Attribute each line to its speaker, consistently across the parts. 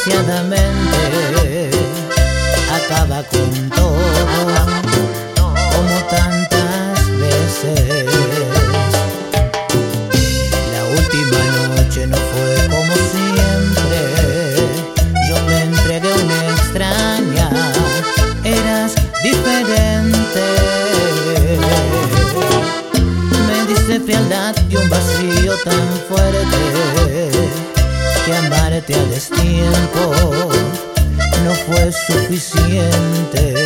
Speaker 1: desgraciadamente acaba con todo, como tantas veces. La última noche no fue como siempre, yo me entregué a una extraña, eras diferente. Me diste frialdad y un vacío tan fuerte que amarte a destiempo no fue suficiente.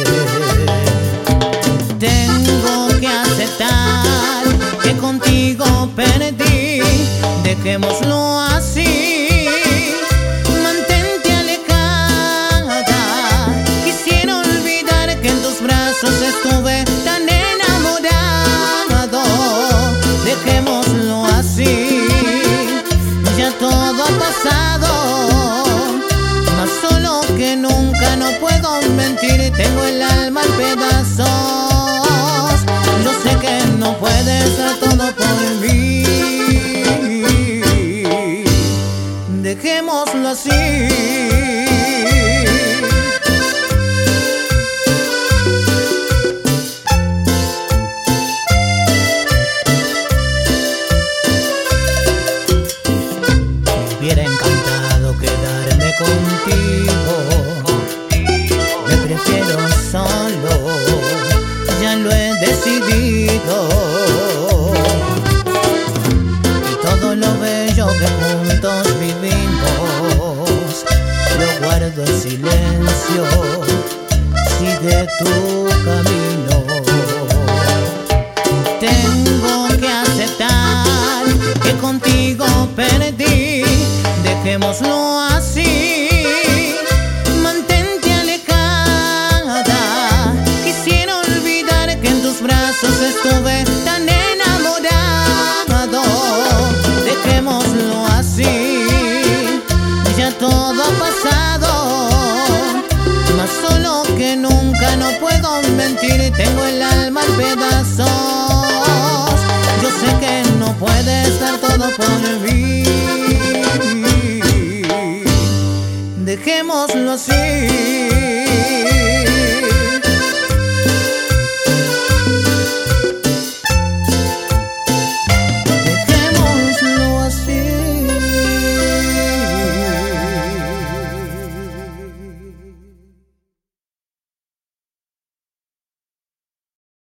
Speaker 1: Tengo que aceptar que contigo perdí, dejémoslo así. Mantente alejada, quisiera olvidar que en tus brazos estuve tan enamorado. Dejémoslo así, ya todo ha pasado, más solo que nunca, no puedo mentir, tengo el alma en pedazos. Yo sé que no puede ser todo por mí, dejémoslo así. Me hubiera encantado quedarme contigo, me prefiero solo, ya lo he decidido. Y todo lo bello que juntos vivimos lo guardo en silencio, sigue tu camino. Tengo que aceptar que contigo perdí, dejémoslo así. Mantente alejada, quisiera olvidar que en tus brazos estuve tan enamorado. Dejémoslo así, ya todo ha pasado, más solo que nunca, no puedo mentir, tengo el alma en pedazos. Yo sé que no puede estar todo por mí, dejémoslo así.